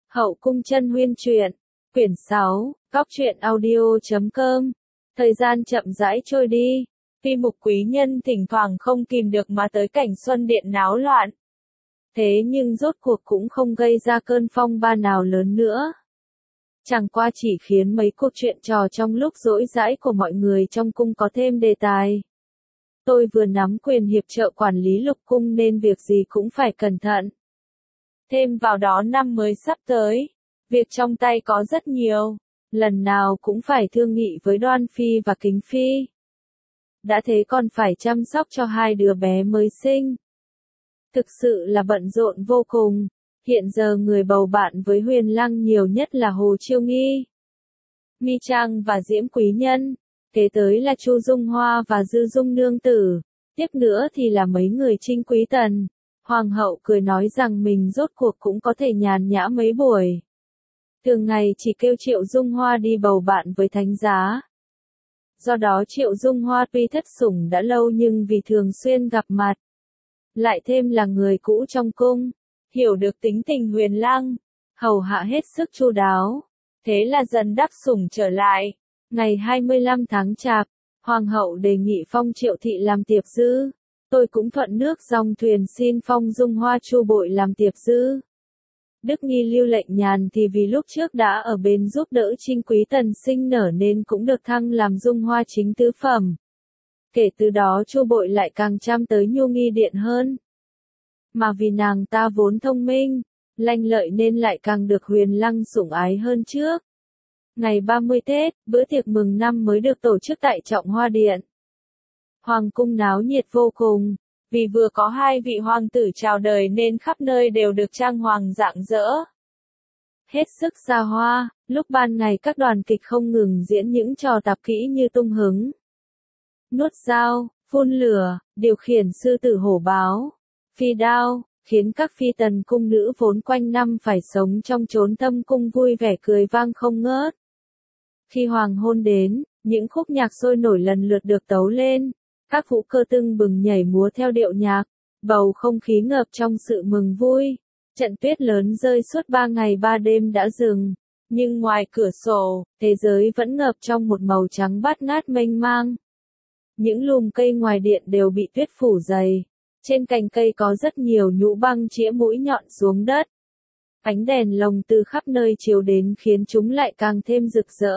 Hậu cung chân huyên truyện, quyển 6, góc truyện audio.com. Thời gian chậm rãi trôi đi, Phi Mục quý nhân thỉnh thoảng không kìm được mà tới cảnh Xuân Điện náo loạn. Thế nhưng rốt cuộc cũng không gây ra cơn phong ba nào lớn nữa. Chẳng qua chỉ khiến mấy cuộc chuyện trò trong lúc rỗi rãi của mọi người trong cung có thêm đề tài. Tôi vừa nắm quyền hiệp trợ quản lý lục cung nên việc gì cũng phải cẩn thận. Thêm vào đó năm mới sắp tới, việc trong tay có rất nhiều, lần nào cũng phải thương nghị với Đoan Phi và Kính Phi. Đã thế còn phải chăm sóc cho hai đứa bé mới sinh. Thực sự là bận rộn vô cùng, hiện giờ người bầu bạn với Huyền Lăng nhiều nhất là Hồ Chiêu Nghi, Mi Trang và Diễm Quý Nhân, kế tới là Chu Dung Hoa và Dư Dung Nương Tử, tiếp nữa thì là mấy người Trinh Quý Tần. Hoàng hậu cười nói rằng mình rốt cuộc cũng có thể nhàn nhã mấy buổi. Thường ngày chỉ kêu Triệu Dung Hoa đi bầu bạn với thánh giá. Do đó Triệu Dung Hoa tuy thất sủng đã lâu nhưng vì thường xuyên gặp mặt, lại thêm là người cũ trong cung, hiểu được tính tình Huyền Lăng, hầu hạ hết sức chu đáo. Thế là dần đắc sủng trở lại. Ngày 25 tháng Chạp, Hoàng hậu đề nghị phong Triệu thị làm tiệp dư. Tôi cũng thuận nước dòng thuyền xin phong Dung Hoa Chu Bội làm tiệp dư. Đức Nghi Lưu Lệnh Nhàn thì vì lúc trước đã ở bên giúp đỡ Trinh Quý Tần sinh nở nên cũng được thăng làm Dung Hoa chính tứ phẩm. Kể từ đó Chu Bội lại càng chăm tới Nhu Nghi Điện hơn. Mà vì nàng ta vốn thông minh, lanh lợi nên lại càng được Huyền Lăng sủng ái hơn trước. Ngày 30 Tết, bữa tiệc mừng năm mới được tổ chức tại Trọng Hoa Điện. Hoàng cung náo nhiệt vô cùng, vì vừa có hai vị hoàng tử chào đời nên khắp nơi đều được trang hoàng rạng rỡ. Hết sức xa hoa, lúc ban ngày các đoàn kịch không ngừng diễn những trò tạp kỹ như tung hứng, nuốt dao, phun lửa, điều khiển sư tử hổ báo, phi đao, khiến các phi tần cung nữ vốn quanh năm phải sống trong chốn thâm cung vui vẻ cười vang không ngớt. Khi hoàng hôn đến, những khúc nhạc sôi nổi lần lượt được tấu lên. Các vũ cơ tưng bừng nhảy múa theo điệu nhạc, bầu không khí ngập trong sự mừng vui. Trận tuyết lớn rơi suốt 3 ngày 3 đêm đã dừng, nhưng ngoài cửa sổ, thế giới vẫn ngập trong một màu trắng bát ngát mênh mang. Những lùm cây ngoài điện đều bị tuyết phủ dày, trên cành cây có rất nhiều nhũ băng chĩa mũi nhọn xuống đất. Ánh đèn lồng từ khắp nơi chiếu đến khiến chúng lại càng thêm rực rỡ,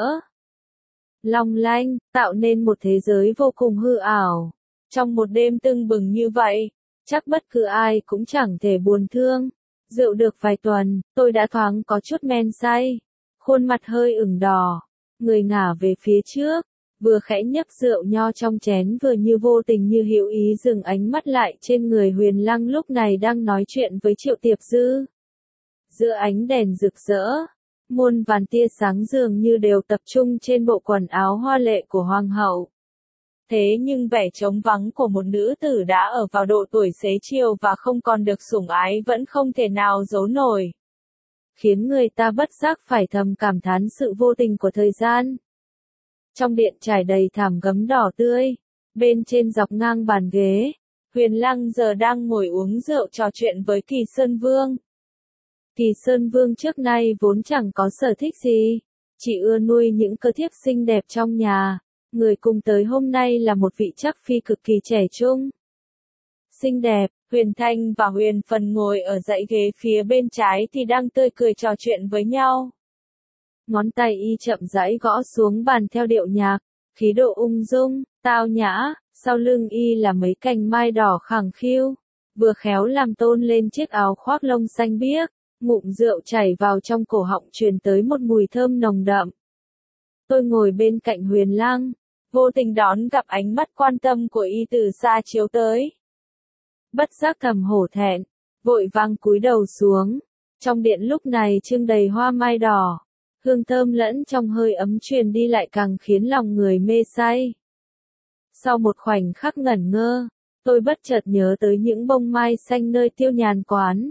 long lanh, tạo nên một thế giới vô cùng hư ảo. Trong một đêm tưng bừng như vậy, chắc bất cứ ai cũng chẳng thể buồn thương. Rượu được vài tuần, tôi đã thoáng có chút men say, khuôn mặt hơi ửng đỏ, người ngả về phía trước, vừa khẽ nhấp rượu nho trong chén vừa như vô tình như hữu ý dừng ánh mắt lại trên người Huyền Lăng lúc này đang nói chuyện với Triệu Tiệp Dư. Giữa ánh đèn rực rỡ, muôn vàn tia sáng dường như đều tập trung trên bộ quần áo hoa lệ của hoàng hậu. Thế nhưng vẻ trống vắng của một nữ tử đã ở vào độ tuổi xế chiều và không còn được sủng ái vẫn không thể nào giấu nổi, khiến người ta bất giác phải thầm cảm thán sự vô tình của thời gian. Trong điện trải đầy thảm gấm đỏ tươi, bên trên dọc ngang bàn ghế, Huyền Lăng giờ đang ngồi uống rượu trò chuyện với Kỳ Sơn Vương. Kỳ Sơn Vương trước nay vốn chẳng có sở thích gì, chỉ ưa nuôi những cơ thiếp xinh đẹp trong nhà. Người cùng tới hôm nay là một vị trắc phi cực kỳ trẻ trung, xinh đẹp. Huyền Thanh và Huyền Phần ngồi ở dãy ghế phía bên trái thì đang tươi cười trò chuyện với nhau. Ngón tay y chậm rãi gõ xuống bàn theo điệu nhạc, khí độ ung dung, tao nhã, sau lưng y là mấy cành mai đỏ khẳng khiu, vừa khéo làm tôn lên chiếc áo khoác lông xanh biếc. Ngụm rượu chảy vào trong cổ họng truyền tới một mùi thơm nồng đậm. Tôi ngồi bên cạnh Huyền Lăng, vô tình đón gặp ánh mắt quan tâm của y từ xa chiếu tới. Bất giác thầm hổ thẹn, vội vàng cúi đầu xuống. Trong điện lúc này trưng đầy hoa mai đỏ, hương thơm lẫn trong hơi ấm truyền đi lại càng khiến lòng người mê say. Sau một khoảnh khắc ngẩn ngơ, tôi bất chợt nhớ tới những bông mai xanh nơi Tiêu Nhàn quán.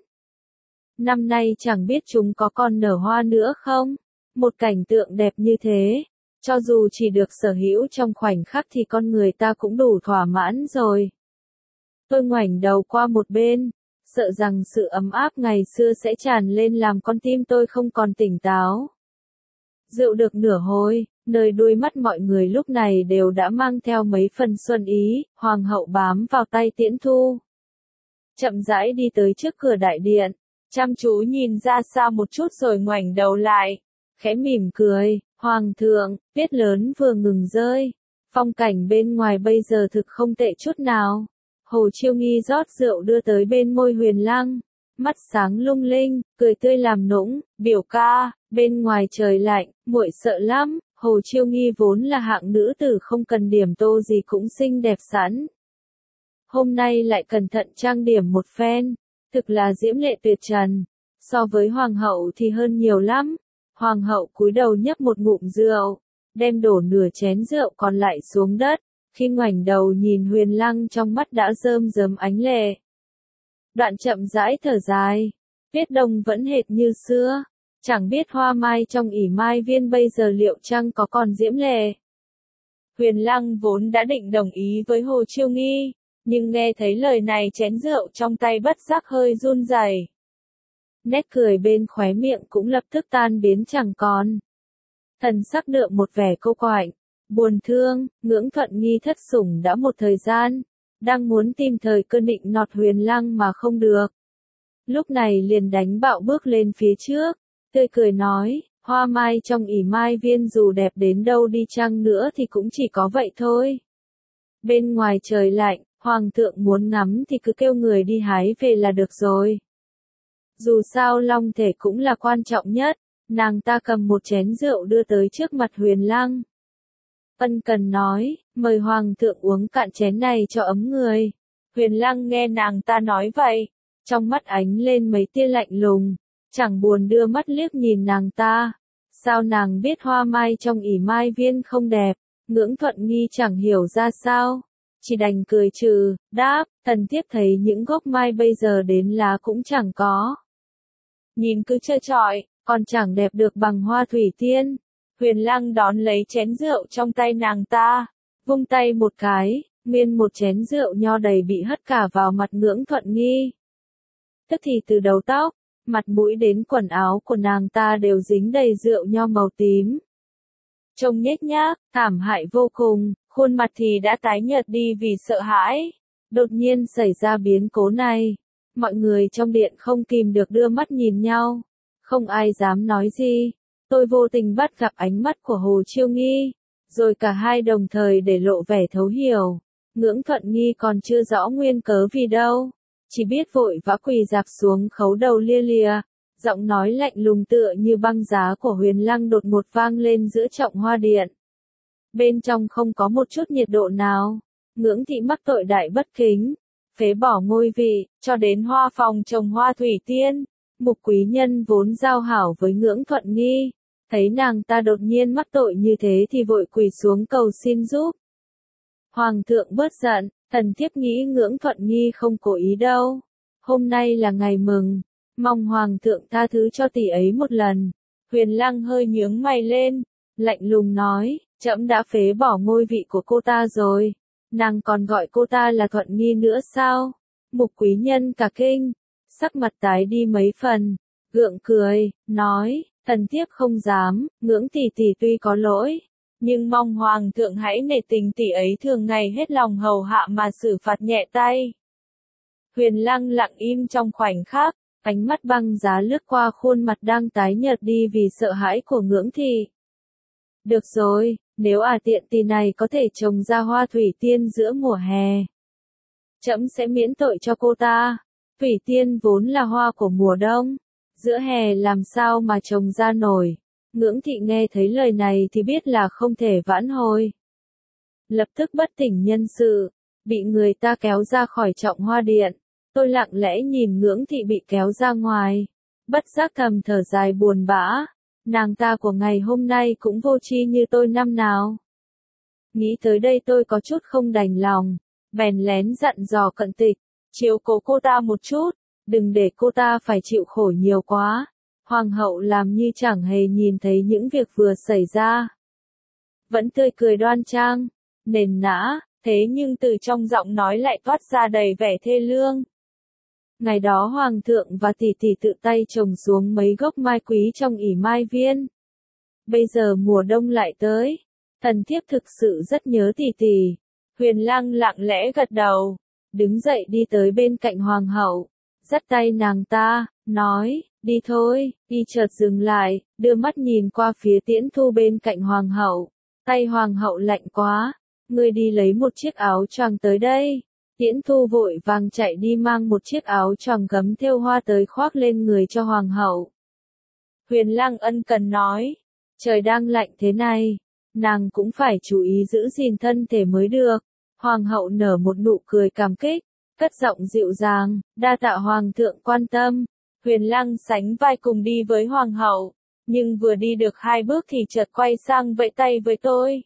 Năm nay chẳng biết chúng có còn nở hoa nữa không? Một cảnh tượng đẹp như thế, cho dù chỉ được sở hữu trong khoảnh khắc thì con người ta cũng đủ thỏa mãn rồi. Tôi ngoảnh đầu qua một bên, sợ rằng sự ấm áp ngày xưa sẽ tràn lên làm con tim tôi không còn tỉnh táo. Rượu được nửa hồi, nơi đuôi mắt mọi người lúc này đều đã mang theo mấy phần xuân ý, hoàng hậu bám vào tay Tiễn Thu. Chậm rãi đi tới trước cửa đại điện, chăm chú nhìn ra xa một chút rồi ngoảnh đầu lại, khẽ mỉm cười, Hoàng thượng, tuyết lớn vừa ngừng rơi, phong cảnh bên ngoài bây giờ thực không tệ chút nào. Hồ Chiêu Nghi rót rượu đưa tới bên môi Huyền Lăng, mắt sáng lung linh, cười tươi làm nũng, biểu ca, bên ngoài trời lạnh, muội sợ lắm. Hồ Chiêu Nghi vốn là hạng nữ tử không cần điểm tô gì cũng xinh đẹp sẵn. Hôm nay lại cẩn thận trang điểm một phen, thực là diễm lệ tuyệt trần, so với hoàng hậu thì hơn nhiều lắm. Hoàng hậu cúi đầu nhấp một ngụm rượu, đem đổ nửa chén rượu còn lại xuống đất, khi ngoảnh đầu nhìn Huyền Lăng trong mắt đã rơm rớm ánh lệ. Đoạn chậm rãi thở dài, Tuyết Đông vẫn hệt như xưa, chẳng biết hoa mai trong ỉ mai viên bây giờ liệu chăng có còn diễm lệ. Huyền Lăng vốn đã định đồng ý với Hồ Chiêu Nghi, nhưng nghe thấy lời này chén rượu trong tay bất giác hơi run rẩy. Nét cười bên khóe miệng cũng lập tức tan biến chẳng còn. Thần sắc đượm một vẻ cô quạnh, buồn thương, Ngưỡng Thuận Nghi thất sủng đã một thời gian, đang muốn tìm thời cơ định nọt Huyền Lăng mà không được. Lúc này liền đánh bạo bước lên phía trước, tươi cười nói, hoa mai trong ỉ mai viên dù đẹp đến đâu đi chăng nữa thì cũng chỉ có vậy thôi. Bên ngoài trời lạnh, Hoàng thượng muốn ngắm thì cứ kêu người đi hái về là được rồi. Dù sao long thể cũng là quan trọng nhất, nàng ta cầm một chén rượu đưa tới trước mặt Huyền Lăng. Ân cần nói, mời Hoàng thượng uống cạn chén này cho ấm người. Huyền Lăng nghe nàng ta nói vậy, trong mắt ánh lên mấy tia lạnh lùng, chẳng buồn đưa mắt liếc nhìn nàng ta. Sao nàng biết hoa mai trong ỉ mai viên không đẹp? Ngưỡng Thuận Nghi chẳng hiểu ra sao, chỉ đành cười trừ, đáp, thần thiếp thấy những gốc mai bây giờ đến lá cũng chẳng có. Nhìn cứ trơ trọi, còn chẳng đẹp được bằng hoa thủy tiên. Huyền Lăng đón lấy chén rượu trong tay nàng ta, vung tay một cái, nguyên một chén rượu nho đầy bị hất cả vào mặt Ngưỡng Thuận Nghi. Tức thì từ đầu tóc, mặt mũi đến quần áo của nàng ta đều dính đầy rượu nho màu tím. Trông nhếch nhác, thảm hại vô cùng, khuôn mặt thì đã tái nhợt đi vì sợ hãi. Đột nhiên xảy ra biến cố này, mọi người trong điện không kìm được đưa mắt nhìn nhau, không ai dám nói gì. Tôi vô tình bắt gặp ánh mắt của Hồ Chiêu Nghi, rồi cả hai đồng thời để lộ vẻ thấu hiểu. Ngưỡng Thuận Nghi còn chưa rõ nguyên cớ vì đâu, chỉ biết vội vã quỳ rạp xuống khấu đầu lia lịa. Giọng nói lạnh lùng tựa như băng giá của Huyền Lăng đột ngột vang lên giữa trọng hoa điện. Bên trong không có một chút nhiệt độ nào. Ngưỡng thị mắc tội đại bất kính, phế bỏ ngôi vị, cho đến hoa phòng trồng hoa thủy tiên. Mục quý nhân vốn giao hảo với Ngưỡng Thuận Nghi, thấy nàng ta đột nhiên mắc tội như thế thì vội quỳ xuống cầu xin giúp. Hoàng thượng bớt giận, thần thiếp nghĩ Ngưỡng Thuận Nghi không cố ý đâu. Hôm nay là ngày mừng, mong Hoàng thượng tha thứ cho tỷ ấy một lần. Huyền Lăng hơi nhướng mày lên, lạnh lùng nói, trẫm đã phế bỏ ngôi vị của cô ta rồi, nàng còn gọi cô ta là Thuận Nghi nữa sao? Mục quý nhân cả kinh, sắc mặt tái đi mấy phần, gượng cười, nói, thần thiếp không dám, Ngưỡng tỷ tỷ tuy có lỗi, nhưng mong Hoàng thượng hãy nể tình tỷ ấy thường ngày hết lòng hầu hạ mà xử phạt nhẹ tay. Huyền Lăng lặng im trong khoảnh khắc, ánh mắt băng giá lướt qua khuôn mặt đang tái nhợt đi vì sợ hãi của Ngưỡng thị. Được rồi, nếu tiện tỷ này có thể trồng ra hoa thủy tiên giữa mùa hè, trẫm sẽ miễn tội cho cô ta. Thủy tiên vốn là hoa của mùa đông, giữa hè làm sao mà trồng ra nổi. Ngưỡng thị nghe thấy lời này thì biết là không thể vãn hồi. Lập tức bất tỉnh nhân sự, bị người ta kéo ra khỏi trọng hoa điện. Tôi lặng lẽ nhìn Ngưỡng thị bị kéo ra ngoài, bất giác thầm thở dài buồn bã. Nàng ta của ngày hôm nay cũng vô tri như tôi năm nào. Nghĩ tới đây tôi có chút không đành lòng, bèn lén dặn dò Cận Tịch, chiếu cố cô ta một chút, đừng để cô ta phải chịu khổ nhiều quá. Hoàng hậu làm như chẳng hề nhìn thấy những việc vừa xảy ra. Vẫn tươi cười đoan trang, nền nã, thế nhưng từ trong giọng nói lại toát ra đầy vẻ thê lương. Ngày đó hoàng thượng và tỷ tỷ tự tay trồng xuống mấy gốc mai quý trong ỷ mai viên. Bây giờ mùa đông lại tới, thần thiếp thực sự rất nhớ tỷ tỷ. Huyền Lăng lặng lẽ gật đầu, đứng dậy đi tới bên cạnh hoàng hậu, dắt tay nàng ta, nói, đi thôi, y chợt dừng lại, đưa mắt nhìn qua phía Tiễn Thu bên cạnh hoàng hậu, tay hoàng hậu lạnh quá, ngươi đi lấy một chiếc áo choàng tới đây. Tiễn Thu vội vàng chạy đi mang một chiếc áo choàng gấm thêu hoa tới khoác lên người cho hoàng hậu. Huyền Lăng ân cần nói, trời đang lạnh thế này, nàng cũng phải chú ý giữ gìn thân thể mới được. Hoàng hậu nở một nụ cười cảm kích, cất giọng dịu dàng, đa tạ hoàng thượng quan tâm. Huyền Lăng sánh vai cùng đi với hoàng hậu, nhưng vừa đi được 2 bước thì chợt quay sang vẫy tay với tôi.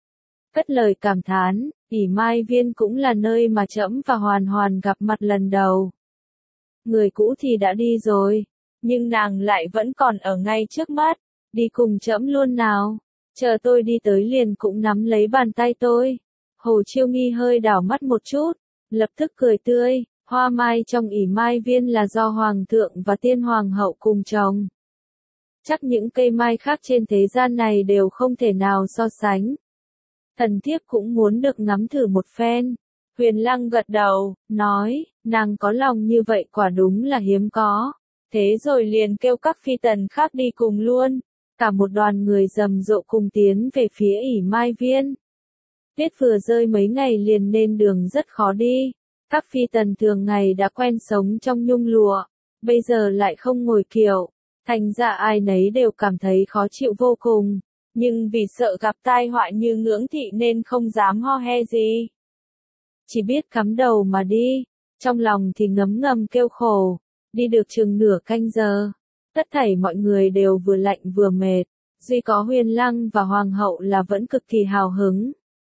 Cất lời cảm thán, ỷ mai viên cũng là nơi mà trẫm và Hoàn Hoàn gặp mặt lần đầu. Người cũ thì đã đi rồi, nhưng nàng lại vẫn còn ở ngay trước mắt, đi cùng trẫm luôn nào. Chờ tôi đi tới liền cũng nắm lấy bàn tay tôi. Hồ Chiêu Nghi hơi đảo mắt một chút, lập tức cười tươi, hoa mai trong ỷ mai viên là do hoàng thượng và tiên hoàng hậu cùng trồng. Chắc những cây mai khác trên thế gian này đều không thể nào so sánh. Thần thiếp cũng muốn được ngắm thử một phen. Huyền Lăng gật đầu, nói, nàng có lòng như vậy quả đúng là hiếm có. Thế rồi liền kêu các phi tần khác đi cùng luôn. Cả một đoàn người rầm rộ cùng tiến về phía ỷ mai viên. Tuyết vừa rơi mấy ngày liền nên đường rất khó đi. Các phi tần thường ngày đã quen sống trong nhung lụa, bây giờ lại không ngồi kiệu, thành ra ai nấy đều cảm thấy khó chịu vô cùng, nhưng vì sợ gặp tai họa như Ngưỡng Thị nên không dám ho he gì. Chỉ biết cắm đầu mà đi, trong lòng thì ngấm ngầm kêu khổ, đi được chừng nửa canh giờ. Tất thảy mọi người đều vừa lạnh vừa mệt, duy có Huyền Lăng và Hoàng hậu là vẫn cực kỳ hào hứng.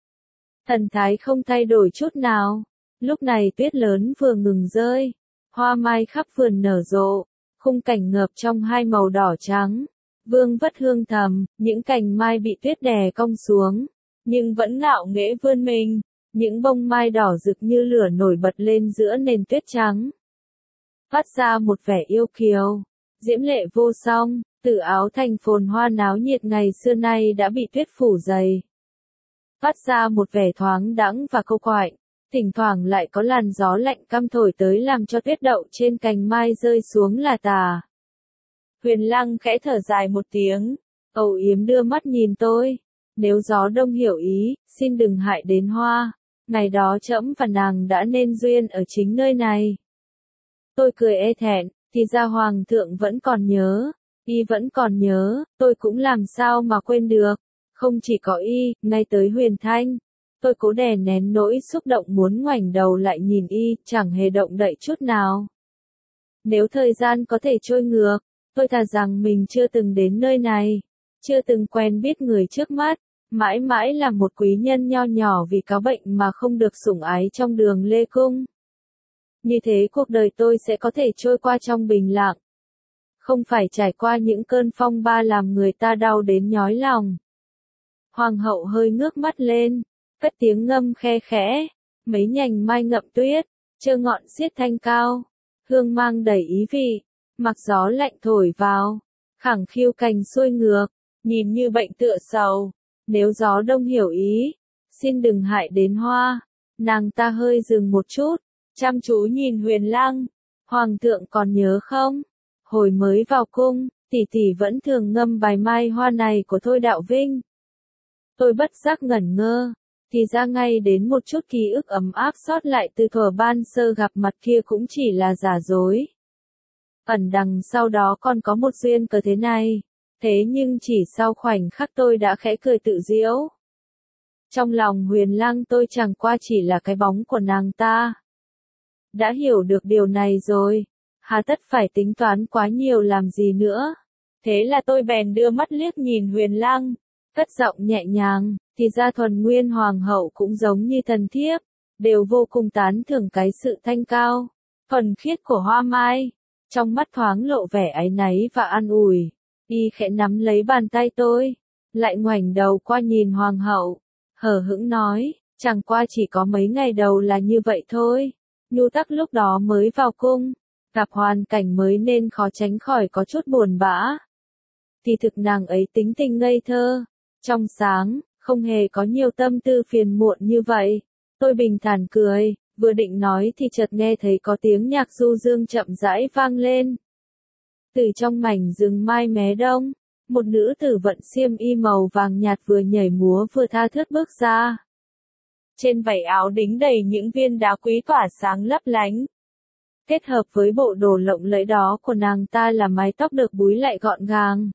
Thần thái không thay đổi chút nào. Lúc này tuyết lớn vừa ngừng rơi, hoa mai khắp vườn nở rộ, khung cảnh ngập trong 2 màu đỏ trắng. Vương vất hương thầm, những cành mai bị tuyết đè cong xuống, nhưng vẫn ngạo nghễ vươn mình, những bông mai đỏ rực như lửa nổi bật lên giữa nền tuyết trắng. Phát ra một vẻ yêu kiều, diễm lệ vô song, từ áo thành phồn hoa náo nhiệt ngày xưa nay đã bị tuyết phủ dày. Phát ra một vẻ thoáng đãng và câu quạnh, thỉnh thoảng lại có làn gió lạnh căm thổi tới làm cho tuyết đậu trên cành mai rơi xuống là tà. Huyền Lăng khẽ thở dài một tiếng, âu yếm đưa mắt nhìn tôi, nếu gió đông hiểu ý, xin đừng hại đến hoa, ngày đó trẫm và nàng đã nên duyên ở chính nơi này. Tôi cười e thẹn, thì ra hoàng thượng vẫn còn nhớ, y vẫn còn nhớ, tôi cũng làm sao mà quên được, không chỉ có y, ngay tới Huyền Thanh. Tôi cố đè nén nỗi xúc động muốn ngoảnh đầu lại nhìn y, chẳng hề động đậy chút nào. Nếu thời gian có thể trôi ngược, tôi thà rằng mình chưa từng đến nơi này, chưa từng quen biết người trước mắt, mãi mãi là một quý nhân nho nhỏ vì có bệnh mà không được sủng ái trong Đường Lê Cung. Như thế cuộc đời tôi sẽ có thể trôi qua trong bình lặng, không phải trải qua những cơn phong ba làm người ta đau đến nhói lòng. Hoàng hậu hơi ngước mắt lên, cất tiếng ngâm khe khẽ, mấy nhành mai ngậm tuyết, chơ ngọn xiết thanh cao, hương mang đầy ý vị, mặc gió lạnh thổi vào, khẳng khiu cành xuôi ngược, nhìn như bệnh tựa sầu, nếu gió đông hiểu ý, xin đừng hại đến hoa. Nàng ta hơi dừng một chút, chăm chú nhìn Huyền Lăng, hoàng thượng còn nhớ không? Hồi mới vào cung, tỷ tỷ vẫn thường ngâm bài mai hoa này của Thôi Đạo Vinh. Tôi bất giác ngẩn ngơ, thì ra ngay đến một chút ký ức ấm áp sót lại từ thuở ban sơ gặp mặt kia cũng chỉ là giả dối. Ẩn đằng sau đó còn có một duyên cớ thế này, thế nhưng chỉ sau khoảnh khắc tôi đã khẽ cười tự giễu. Trong lòng Huyền Lăng tôi chẳng qua chỉ là cái bóng của nàng ta. Đã hiểu được điều này rồi, hà tất phải tính toán quá nhiều làm gì nữa. Thế là tôi bèn đưa mắt liếc nhìn Huyền Lăng, cất giọng nhẹ nhàng, thì ra Thuần Nguyên Hoàng hậu cũng giống như thần thiếp, đều vô cùng tán thưởng cái sự thanh cao, thuần khiết của hoa mai. Trong mắt thoáng lộ vẻ áy náy và an ủi, y khẽ nắm lấy bàn tay tôi, lại ngoảnh đầu qua nhìn Hoàng hậu, hờ hững nói, chẳng qua chỉ có mấy ngày đầu là như vậy thôi, nhu tắc lúc đó mới vào cung, Gặp hoàn cảnh mới nên khó tránh khỏi có chút buồn bã. Thì thực nàng ấy tính tình ngây thơ, trong sáng, không hề có nhiều tâm tư phiền muộn như vậy. Tôi bình thản cười, vừa định nói thì chợt nghe thấy có tiếng nhạc du dương chậm rãi vang lên. Từ trong mảnh rừng mai mé đông, một nữ tử vận xiêm y màu vàng nhạt vừa nhảy múa vừa tha thướt bước ra. Trên vảy áo đính đầy những viên đá quý tỏa sáng lấp lánh. Kết hợp với bộ đồ lộng lẫy đó của nàng ta là mái tóc được búi lại gọn gàng.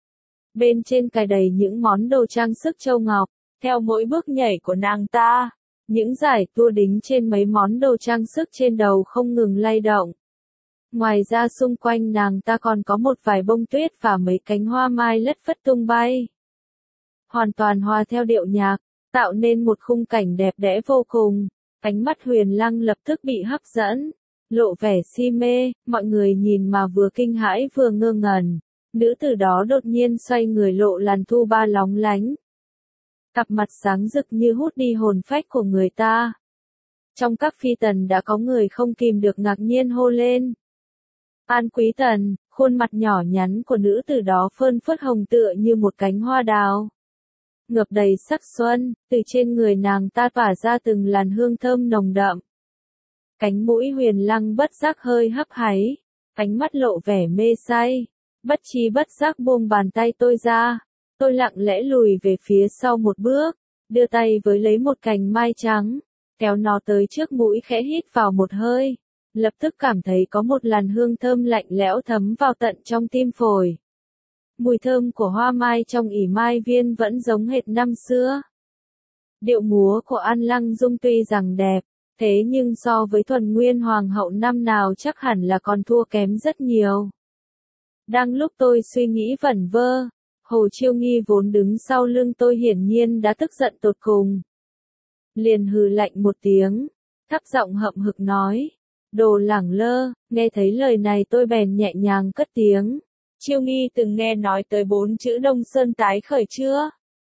Bên trên cài đầy những món đồ trang sức châu ngọc, theo mỗi bước nhảy của nàng ta, những dải tua đính trên mấy món đồ trang sức trên đầu không ngừng lay động. Ngoài ra xung quanh nàng ta còn có một vài bông tuyết và mấy cánh hoa mai lất phất tung bay. Hoàn toàn hòa theo điệu nhạc, tạo nên một khung cảnh đẹp đẽ vô cùng. Ánh mắt Huyền Lăng lập tức bị hấp dẫn, lộ vẻ si mê, mọi người nhìn mà vừa kinh hãi vừa ngơ ngẩn. Nữ tử đó đột nhiên xoay người lộ làn thu ba lóng lánh. Cặp mặt sáng rực như hút đi hồn phách của người ta. Trong các phi tần đã có người không kìm được ngạc nhiên hô lên. An Quý Tần, khuôn mặt nhỏ nhắn của nữ tử đó phơn phớt hồng tựa như một cánh hoa đào. Ngập đầy sắc xuân, từ trên người nàng ta tỏa ra từng làn hương thơm nồng đậm. Cánh mũi Huyền Lăng bất giác hơi hấp háy, ánh mắt lộ vẻ mê say. Bất chi bất giác buông bàn tay tôi ra, tôi lặng lẽ lùi về phía sau một bước, đưa tay với lấy một cành mai trắng, kéo nó tới trước mũi khẽ hít vào một hơi, lập tức cảm thấy có một làn hương thơm lạnh lẽo thấm vào tận trong tim phổi. Mùi thơm của hoa mai trong ỉ mai viên vẫn giống hệt năm xưa. Điệu múa của An Lăng Dung tuy rằng đẹp, thế nhưng so với Thuần Nguyên Hoàng hậu năm nào chắc hẳn là còn thua kém rất nhiều. Đang lúc tôi suy nghĩ vẩn vơ, Hồ Chiêu Nghi vốn đứng sau lưng tôi hiển nhiên đã tức giận tột cùng. Liền hừ lạnh một tiếng, thấp giọng hậm hực nói, đồ lẳng lơ, nghe thấy lời này tôi bèn nhẹ nhàng cất tiếng. Chiêu Nghi từng nghe nói tới 4 chữ Đông Sơn tái khởi chưa?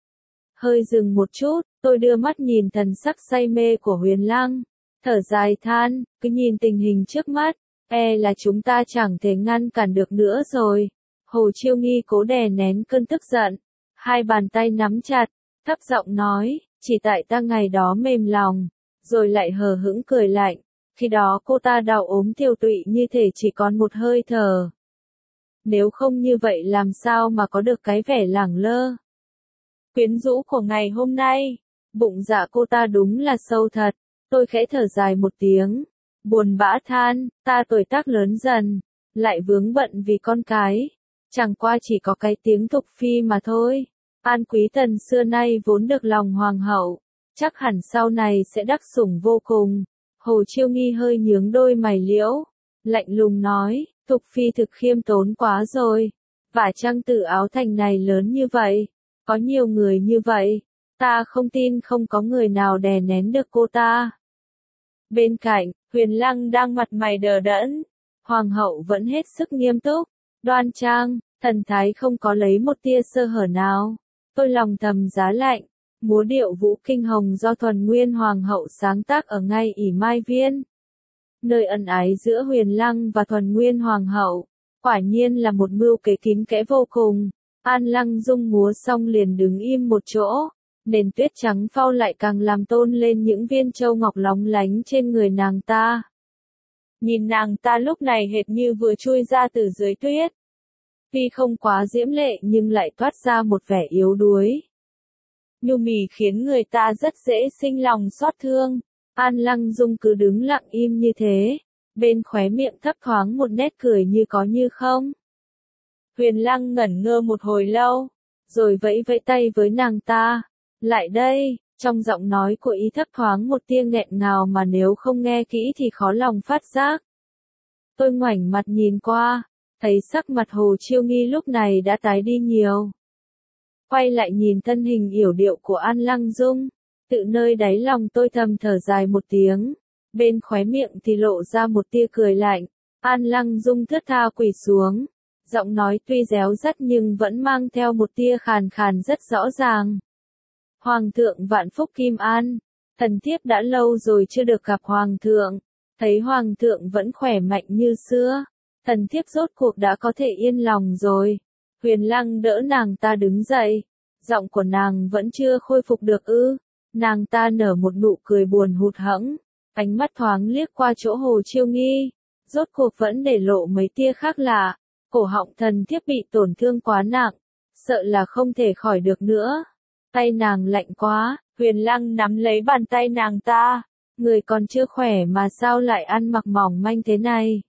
Hơi dừng một chút, tôi đưa mắt nhìn thần sắc say mê của Huyền Lăng, thở dài than, cứ nhìn tình hình trước mắt. Là chúng ta chẳng thể ngăn cản được nữa rồi. Hồ Chiêu Nghi cố đè nén cơn tức giận, hai bàn tay nắm chặt, thấp giọng nói, chỉ tại ta ngày đó mềm lòng, rồi lại hờ hững cười lạnh, khi đó cô ta đau ốm tiêu tụy như thể chỉ còn một hơi thở. Nếu không như vậy làm sao mà có được cái vẻ lẳng lơ, quyến rũ của ngày hôm nay, bụng dạ cô ta đúng là sâu thật. Tôi khẽ thở dài một tiếng. Buồn bã than, ta tuổi tác lớn dần, lại vướng bận vì con cái, chẳng qua chỉ có cái tiếng thục phi mà thôi. An Quý Tần xưa nay vốn được lòng hoàng hậu, chắc hẳn sau này sẽ đắc sủng vô cùng. Hồ Chiêu Nghi hơi nhướng đôi mày liễu, lạnh lùng nói, thục phi thực khiêm tốn quá rồi, vả chăng tự áo thành này lớn như vậy, có nhiều người như vậy, ta không tin không có người nào đè nén được cô ta. Bên cạnh, Huyền Lăng đang mặt mày đờ đẫn, hoàng hậu vẫn hết sức nghiêm túc, đoan trang, thần thái không có lấy một tia sơ hở nào. Tôi lòng thầm giá lạnh, múa điệu vũ kinh hồng do Thuần Nguyên Hoàng hậu sáng tác ở ngay ỉ Mai Viên. Nơi ân ái giữa Huyền Lăng và Thuần Nguyên Hoàng hậu, quả nhiên là một mưu kế kín kẽ vô cùng. An Lăng Dung múa xong liền đứng im một chỗ. Nền tuyết trắng phau lại càng làm tôn lên những viên châu ngọc lóng lánh trên người nàng ta. Nhìn nàng ta lúc này hệt như vừa chui ra từ dưới tuyết. Tuy không quá diễm lệ nhưng lại toát ra một vẻ yếu đuối. Nhu mì khiến người ta rất dễ sinh lòng xót thương. An Lăng Dung cứ đứng lặng im như thế, bên khóe miệng thấp thoáng một nét cười như có như không. Huyền Lăng ngẩn ngơ một hồi lâu, rồi vẫy vẫy tay với nàng ta. Lại đây, trong giọng nói của ý thấp thoáng một tia nghẹn ngào mà nếu không nghe kỹ thì khó lòng phát giác. Tôi ngoảnh mặt nhìn qua, thấy sắc mặt Hồ Chiêu Nghi lúc này đã tái đi nhiều. Quay lại nhìn thân hình yểu điệu của An Lăng Dung, tự nơi đáy lòng tôi thầm thở dài một tiếng, bên khóe miệng thì lộ ra một tia cười lạnh. An Lăng Dung thướt tha quỳ xuống, giọng nói tuy réo rắt nhưng vẫn mang theo một tia khàn khàn rất rõ ràng. Hoàng thượng vạn phúc Kim An, thần thiếp đã lâu rồi chưa được gặp Hoàng thượng, Thấy hoàng thượng vẫn khỏe mạnh như xưa, thần thiếp rốt cuộc đã có thể yên lòng rồi. Huyền Lăng đỡ nàng ta đứng dậy, giọng của nàng vẫn chưa khôi phục được ư? Nàng ta nở một nụ cười buồn hụt hẫng, ánh mắt thoáng liếc qua chỗ Hồ Chiêu Nghi, rốt cuộc vẫn để lộ mấy tia khác lạ. Cổ họng thần thiếp bị tổn thương quá nặng, sợ là không thể khỏi được nữa. Tay nàng lạnh quá, Huyền Lăng nắm lấy bàn tay nàng ta. Người còn chưa khỏe mà sao lại ăn mặc mỏng manh thế này?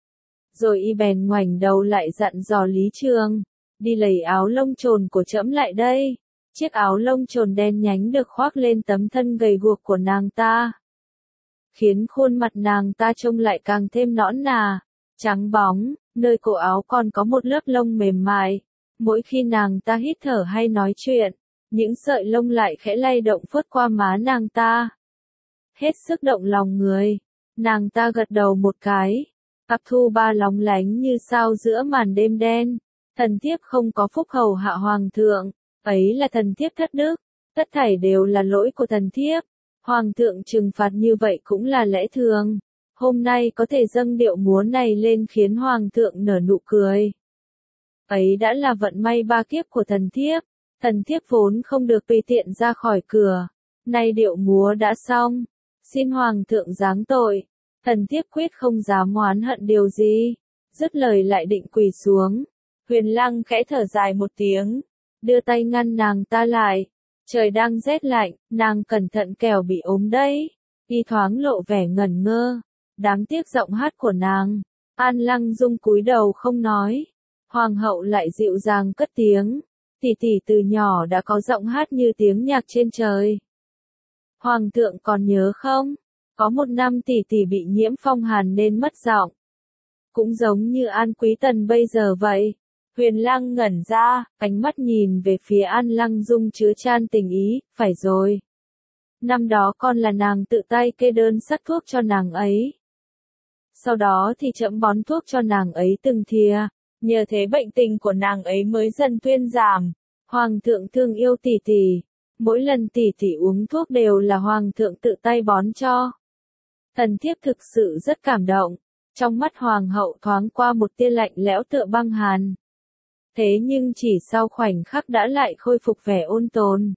Rồi y bèn ngoảnh đầu lại dặn dò Lý Trường, đi lấy áo lông trồn của trẫm lại đây. Chiếc áo lông trồn đen nhánh được khoác lên tấm thân gầy guộc của nàng ta, khiến khuôn mặt nàng ta trông lại càng thêm nõn nà, trắng bóng, nơi cổ áo còn có một lớp lông mềm mại. Mỗi khi nàng ta hít thở hay nói chuyện, những sợi lông lại khẽ lay động phớt qua má nàng ta. Hết sức động lòng người, nàng ta gật đầu một cái, Bắc Thu Ba lóng lánh như sao giữa màn đêm đen. Thần thiếp không có phúc hầu hạ hoàng thượng, ấy là thần thiếp thất đức, tất thảy đều là lỗi của thần thiếp. Hoàng thượng trừng phạt như vậy cũng là lẽ thường. Hôm nay có thể dâng điệu múa này lên khiến hoàng thượng nở nụ cười. Ấy đã là vận may ba kiếp của thần thiếp. Thần thiếp vốn không được tùy tiện ra khỏi cửa. Nay điệu múa đã xong, xin hoàng thượng giáng tội. Thần thiếp quyết không dám oán hận điều gì. Dứt lời lại định quỳ xuống. Huyền Lăng khẽ thở dài một tiếng, đưa tay ngăn nàng ta lại. Trời đang rét lạnh, nàng cẩn thận kẻo bị ốm đấy. Y thoáng lộ vẻ ngẩn ngơ, đáng tiếc giọng hát của nàng. An Lăng Dung cúi đầu không nói. Hoàng hậu lại dịu dàng cất tiếng, tỷ tỷ từ nhỏ đã có giọng hát như tiếng nhạc trên trời. Hoàng thượng còn nhớ không? Có một năm tỷ tỷ bị nhiễm phong hàn nên mất giọng. Cũng giống như An Quý Tần bây giờ vậy. Huyền Lăng ngẩn ra, ánh mắt nhìn về phía An Lăng Dung chứa chan tình ý, phải rồi. Năm đó con là nàng tự tay kê đơn sắc thuốc cho nàng ấy. Sau đó thì trẫm bón thuốc cho nàng ấy từng thìa, nhờ thế bệnh tình của nàng ấy mới dần thuyên giảm. Hoàng thượng thương yêu tỷ tỷ, mỗi lần tỷ tỷ uống thuốc đều là hoàng thượng tự tay bón cho. Thần thiếp thực sự rất cảm động, trong mắt hoàng hậu thoáng qua một tia lạnh lẽo tựa băng hàn. Thế nhưng chỉ sau khoảnh khắc đã lại khôi phục vẻ ôn tồn.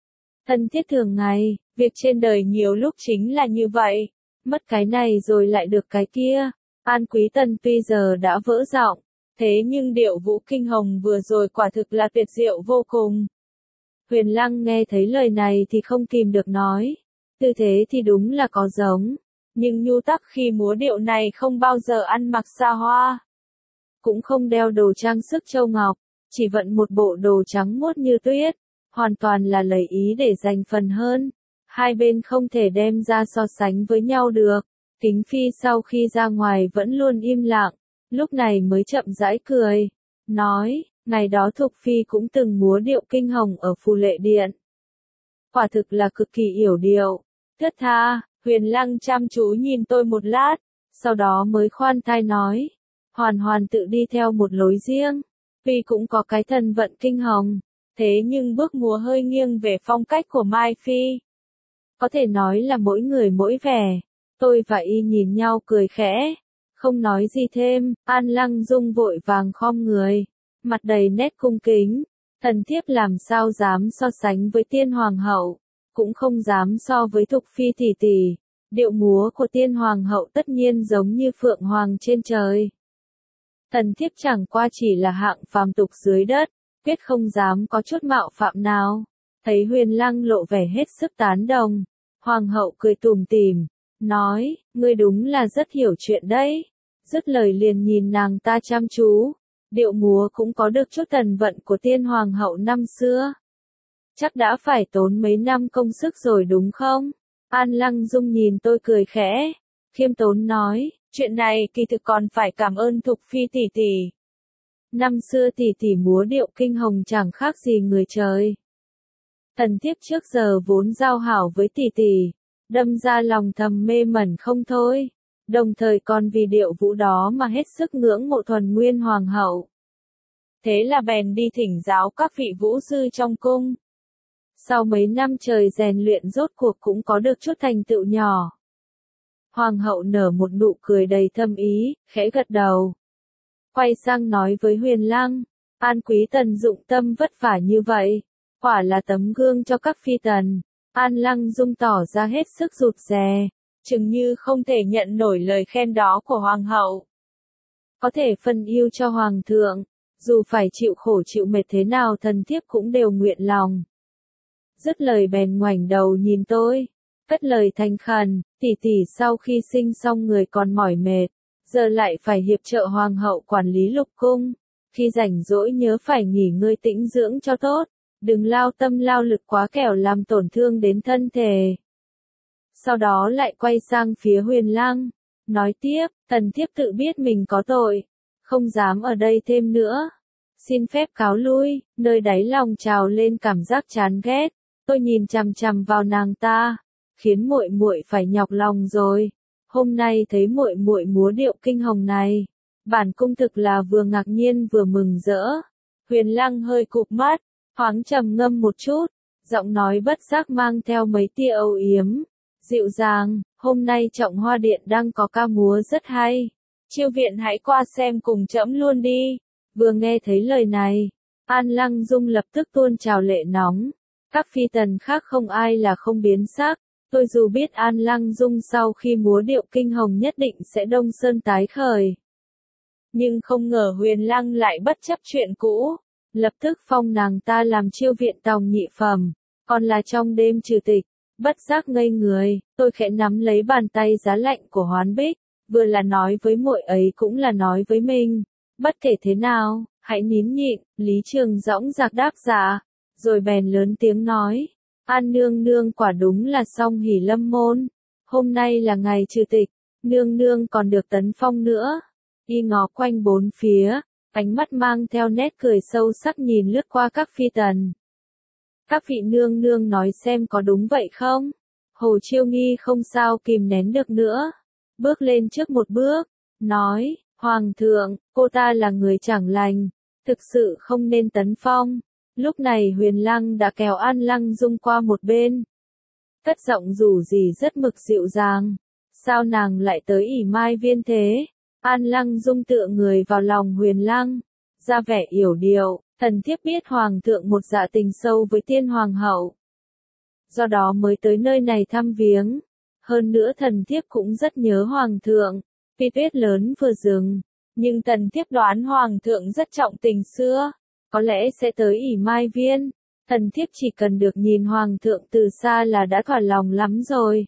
Thân thiết thường ngày, việc trên đời nhiều lúc chính là như vậy, mất cái này rồi lại được cái kia. An Quý Tần tuy giờ đã vỡ giọng, thế nhưng điệu vũ kinh hồng vừa rồi quả thực là tuyệt diệu vô cùng. Huyền Lăng nghe thấy lời này thì không kìm được nói, tư thế thì đúng là có giống, nhưng nhu tắc khi múa điệu này không bao giờ ăn mặc xa hoa. Cũng không đeo đồ trang sức châu ngọc, chỉ vận một bộ đồ trắng muốt như tuyết, hoàn toàn là lấy ý để giành phần hơn. Hai bên không thể đem ra so sánh với nhau được. Kính Phi sau khi ra ngoài vẫn luôn im lặng, lúc này mới chậm rãi cười, nói, ngày đó Thục Phi cũng từng múa điệu kinh hồng ở Phù Lệ Điện. Quả thực là cực kỳ yểu điệu. Thướt tha, Huyền Lăng chăm chú nhìn tôi một lát, sau đó mới khoan thai nói. Hoàn Hoàn tự đi theo một lối riêng, tuy cũng có cái thần vận kinh hồng, thế nhưng bước múa hơi nghiêng về phong cách của Mai Phi. Có thể nói là mỗi người mỗi vẻ. Tôi và y nhìn nhau cười khẽ, không nói gì thêm. An Lăng Dung vội vàng khom người, mặt đầy nét cung kính. Thần thiếp làm sao dám so sánh với tiên hoàng hậu, cũng không dám so với Thục Phi tỷ tỷ. Điệu múa của tiên hoàng hậu tất nhiên giống như phượng hoàng trên trời. Thần thiếp chẳng qua chỉ là hạng phàm tục dưới đất, quyết không dám có chút mạo phạm nào. Thấy Huyền Lăng lộ vẻ hết sức tán đồng, hoàng hậu cười tủm tỉm, nói, ngươi đúng là rất hiểu chuyện đấy. Dứt lời liền nhìn nàng ta chăm chú, điệu múa cũng có được chút thần vận của tiên hoàng hậu năm xưa. Chắc đã phải tốn mấy năm công sức rồi đúng không? An Lăng Dung nhìn tôi cười khẽ, khiêm tốn nói, chuyện này kỳ thực còn phải cảm ơn Thục Phi tỷ tỷ. Năm xưa tỷ tỷ múa điệu kinh hồng chẳng khác gì người trời. Thần thiếp trước giờ vốn giao hảo với tỷ tỷ, đâm ra lòng thầm mê mẩn không thôi, đồng thời còn vì điệu vũ đó mà hết sức ngưỡng mộ Thuần Nguyên hoàng hậu. Thế là bèn đi thỉnh giáo các vị vũ sư trong cung. Sau mấy năm trời rèn luyện rốt cuộc cũng có được chút thành tựu nhỏ. Hoàng hậu nở một nụ cười đầy thâm ý, khẽ gật đầu. Quay sang nói với Huyền Lăng, An Quý Tần dụng tâm vất vả như vậy, quả là tấm gương cho các phi tần. An Lăng Dung tỏ ra hết sức rụt rè, chừng như không thể nhận nổi lời khen đó của Hoàng hậu. Có thể phân yêu cho Hoàng thượng, dù phải chịu khổ chịu mệt thế nào thần thiếp cũng đều nguyện lòng. Dứt lời bèn ngoảnh đầu nhìn tôi, cất lời thành khẩn, tỷ tỷ sau khi sinh xong người còn mỏi mệt, giờ lại phải hiệp trợ Hoàng hậu quản lý lục cung. Khi rảnh rỗi nhớ phải nghỉ ngơi tĩnh dưỡng cho tốt, đừng lao tâm lao lực quá kẻo làm tổn thương đến thân thể. Sau đó lại quay sang phía Huyền Lăng, nói tiếp, tần thiếp tự biết mình có tội, không dám ở đây thêm nữa. Xin phép cáo lui, nơi đáy lòng trào lên cảm giác chán ghét, tôi nhìn chằm chằm vào nàng ta, khiến muội muội phải nhọc lòng rồi. Hôm nay thấy muội muội múa điệu kinh hồng này, bản cung thực là vừa ngạc nhiên vừa mừng rỡ. Huyền Lăng hơi cụp mắt, thoáng trầm ngâm một chút, giọng nói bất giác mang theo mấy tia âu yếm, dịu dàng, hôm nay Trọng Hoa Điện đang có ca múa rất hay. Chiêu viện hãy qua xem cùng trẫm luôn đi. Vừa nghe thấy lời này, An Lăng Dung lập tức tuôn trào lệ nóng. Các phi tần khác không ai là không biến sắc. Tôi dù biết An Lăng Dung sau khi múa điệu kinh hồng nhất định sẽ đông sơn tái khởi. Nhưng không ngờ Huyền Lăng lại bất chấp chuyện cũ, lập tức phong nàng ta làm chiêu viện tòng nhị phẩm, còn là trong đêm trừ tịch, bất giác ngây người, tôi khẽ nắm lấy bàn tay giá lạnh của Hoán Bích, vừa là nói với muội ấy cũng là nói với mình, bất kể thế nào, hãy nín nhịn. Lý Trường dõng dạc đáp dạ, rồi bèn lớn tiếng nói, An nương nương quả đúng là song hỷ lâm môn, hôm nay là ngày trừ tịch, nương nương còn được tấn phong nữa. Y ngó quanh bốn phía, ánh mắt mang theo nét cười sâu sắc nhìn lướt qua các phi tần. Các vị nương nương nói xem có đúng vậy không? Hồ Chiêu Nghi không sao kìm nén được nữa, bước lên trước một bước, nói, Hoàng thượng, cô ta là người chẳng lành, thực sự không nên tấn phong. Lúc này Huyền Lăng đã kéo An Lăng Dung qua một bên, cất giọng rủ rỉ rất mực dịu dàng, sao nàng lại tới ỉ Mai Viên thế? An Lăng Dung tựa người vào lòng Huyền Lăng, ra vẻ yểu điệu, thần thiếp biết Hoàng thượng một dạ tình sâu với Tiên Hoàng hậu, do đó mới tới nơi này thăm viếng. Hơn nữa thần thiếp cũng rất nhớ Hoàng thượng, vì tuyết lớn vừa dừng, nhưng thần thiếp đoán Hoàng thượng rất trọng tình xưa, có lẽ sẽ tới ỉ Mai Viên. Thần thiếp chỉ cần được nhìn Hoàng thượng từ xa là đã thỏa lòng lắm rồi.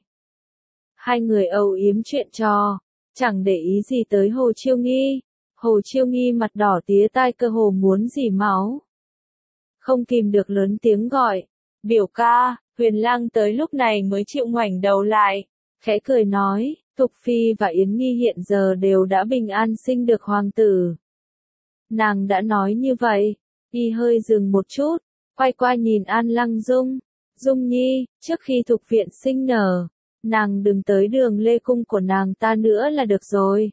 Hai người âu yếm chuyện trò, chẳng để ý gì tới Hồ Chiêu Nghi. Hồ Chiêu Nghi mặt đỏ tía tai cơ hồ muốn rỉ máu. Không kìm được lớn tiếng gọi, biểu ca. Huyền Lăng tới lúc này mới chịu ngoảnh đầu lại, khẽ cười nói, Thục Phi và Yến Nghi hiện giờ đều đã bình an sinh được hoàng tử. Nàng đã nói như vậy. Y hơi dừng một chút, quay qua nhìn An Lăng Dung. Dung Nhi, trước khi Thục Viện sinh nở, nàng đừng tới đường Lê Cung của nàng ta nữa là được rồi.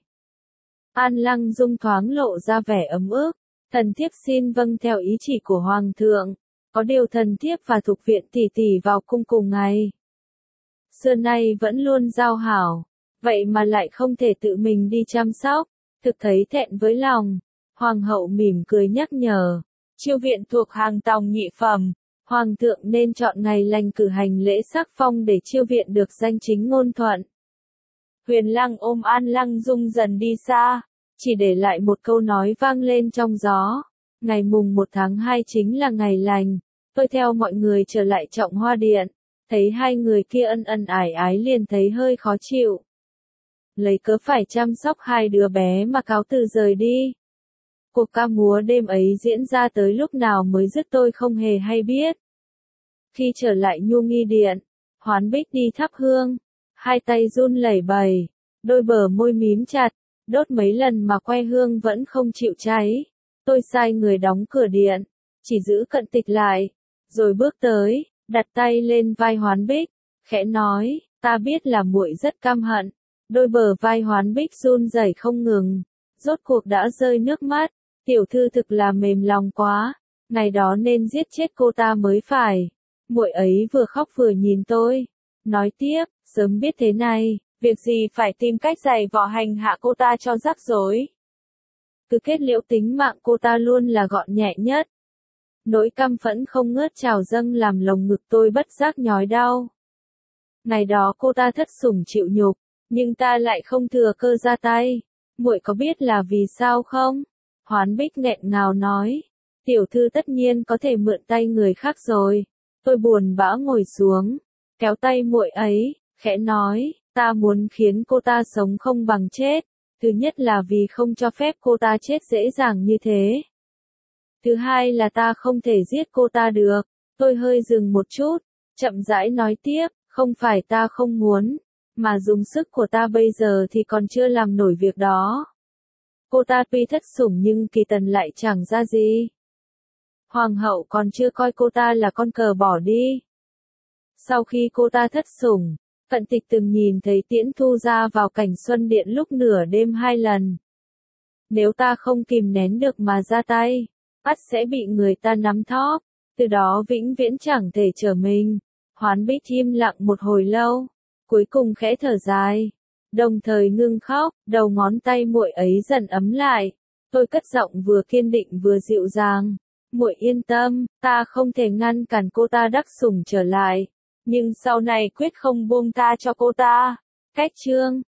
An Lăng Dung thoáng lộ ra vẻ ấm ức, thần thiếp xin vâng theo ý chỉ của Hoàng thượng, có điều thần thiếp và Thục Viện tỷ tỷ vào cung cùng ngày. Xưa nay vẫn luôn giao hảo, vậy mà lại không thể tự mình đi chăm sóc, thực thấy thẹn với lòng. Hoàng hậu mỉm cười nhắc nhở, chiêu viện thuộc hàng tòng nhị phẩm, Hoàng thượng nên chọn ngày lành cử hành lễ sắc phong để chiêu viện được danh chính ngôn thuận. Huyền Lăng ôm An Lăng Dung dần đi xa, chỉ để lại một câu nói vang lên trong gió. Ngày mùng 1 tháng 2 chính là ngày lành, tôi theo mọi người trở lại Trọng Hoa Điện, thấy hai người kia ân ân ái ái liền thấy hơi khó chịu. Lấy cớ phải chăm sóc hai đứa bé mà cáo từ rời đi. Cuộc ca múa đêm ấy diễn ra tới lúc nào mới dứt tôi không hề hay biết. Khi trở lại Nhu Nghi Điện, Hoán Bích đi thắp hương, hai tay run lẩy bẩy, đôi bờ môi mím chặt, đốt mấy lần mà que hương vẫn không chịu cháy. Tôi sai người đóng cửa điện, chỉ giữ cận tịch lại, rồi bước tới, đặt tay lên vai Hoán Bích, khẽ nói, ta biết là muội rất căm hận. Đôi bờ vai Hoán Bích run rẩy không ngừng, rốt cuộc đã rơi nước mắt. Tiểu thư thực là mềm lòng quá, ngày đó nên giết chết cô ta mới phải. Muội ấy vừa khóc vừa nhìn tôi, nói tiếp, sớm biết thế này, Việc gì phải tìm cách giày vò hành hạ cô ta cho rắc rối. Cứ kết liễu tính mạng cô ta luôn là gọn nhẹ nhất. Nỗi căm phẫn không ngớt trào dâng làm lồng ngực tôi bất giác nhói đau. Ngày đó cô ta thất sủng chịu nhục, nhưng ta lại không thừa cơ ra tay. Muội có biết là vì sao không? Hoán Bích nghẹn ngào nói. Tiểu thư tất nhiên có thể mượn tay người khác rồi. Tôi buồn bã ngồi xuống, kéo tay muội ấy, khẽ nói, ta muốn khiến cô ta sống không bằng chết. Thứ nhất là vì không cho phép cô ta chết dễ dàng như thế. Thứ hai là ta không thể giết cô ta được. Tôi hơi dừng một chút, chậm rãi nói tiếp, không phải ta không muốn, mà dùng sức của ta bây giờ thì còn chưa làm nổi việc đó. Cô ta tuy thất sủng nhưng kỳ tần lại chẳng ra gì. Hoàng hậu còn chưa coi cô ta là con cờ bỏ đi. Sau khi cô ta thất sủng, Cận Tịch từng nhìn thấy Tiễn Thu ra vào Cảnh Xuân Điện lúc nửa đêm 2 lần. Nếu ta không kìm nén được mà ra tay, ắt sẽ bị người ta nắm thóp, từ đó vĩnh viễn chẳng thể trở mình. Hoán Bích im lặng một hồi lâu, cuối cùng khẽ thở dài, đồng thời ngưng khóc, đầu ngón tay muội ấy dần ấm lại. Tôi cất giọng vừa kiên định vừa dịu dàng, muội yên tâm, ta không thể ngăn cản cô ta đắc sủng trở lại, nhưng sau này quyết không buông tha cho cô ta. Cách chương